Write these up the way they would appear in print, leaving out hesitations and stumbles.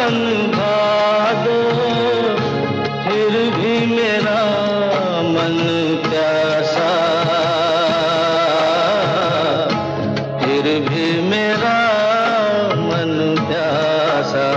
सावन भादो फिर भी मेरा मन प्यासा, फिर भी मेरा मन प्यासा।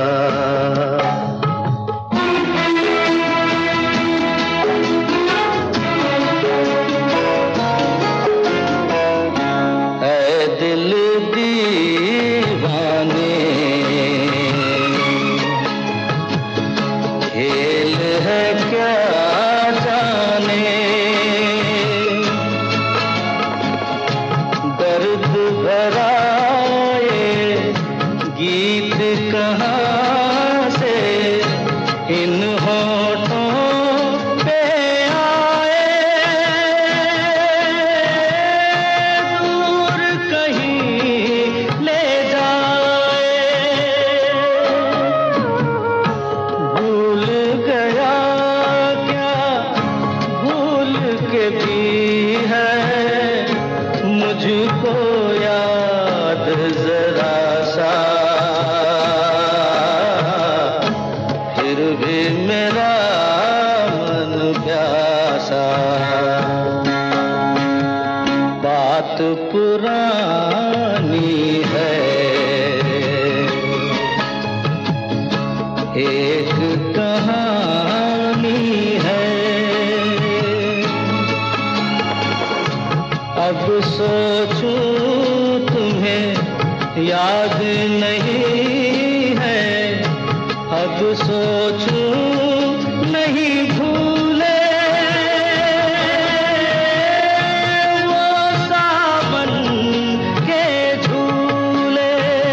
बात पुरानी है, एक कहानी है। अब सोचूं तुम्हें याद नहीं है, अब सोचूं नहीं भूले वो सावन के झूले।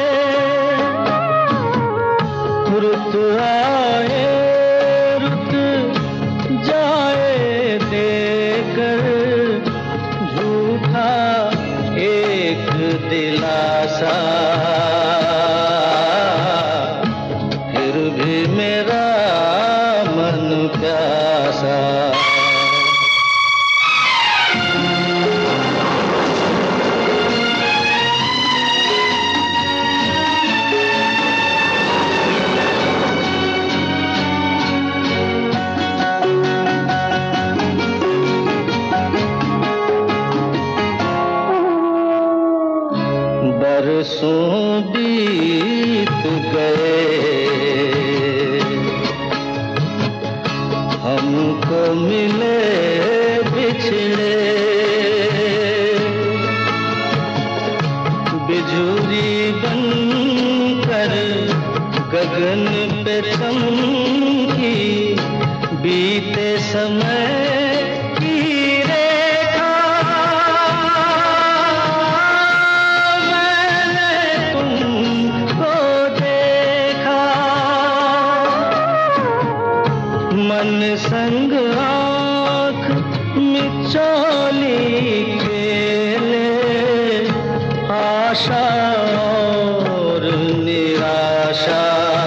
रुत आए रुत जाए देकर झूठा एक दिलासा, फिर भी मेरा मन प्यासा। बरसों बीत गए हमको मिले बिछड़े, बिजुली बनकर गगन पे चमकी बीते समय की रेखा। मैंने तुमको देखा मन संग आँख मिचौली खेले, आशा और निराशा,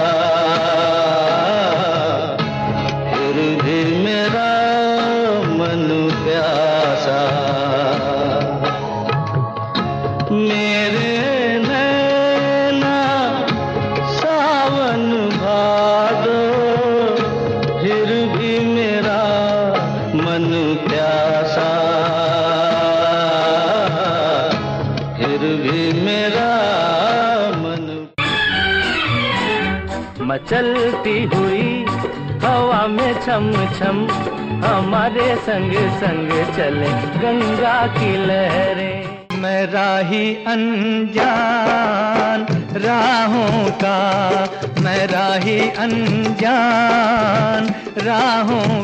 फिर भी मेरा मन प्यासा। मेरे नैना सावन भादो फिर भी मेरा मन प्यासा, फिर भी मेरा मन। मचलती हुई हवा में छम छम हमारे संग संग चले गंगा की लहरें। मैं राही अनजान राहों का, मैं राही अनजान राहों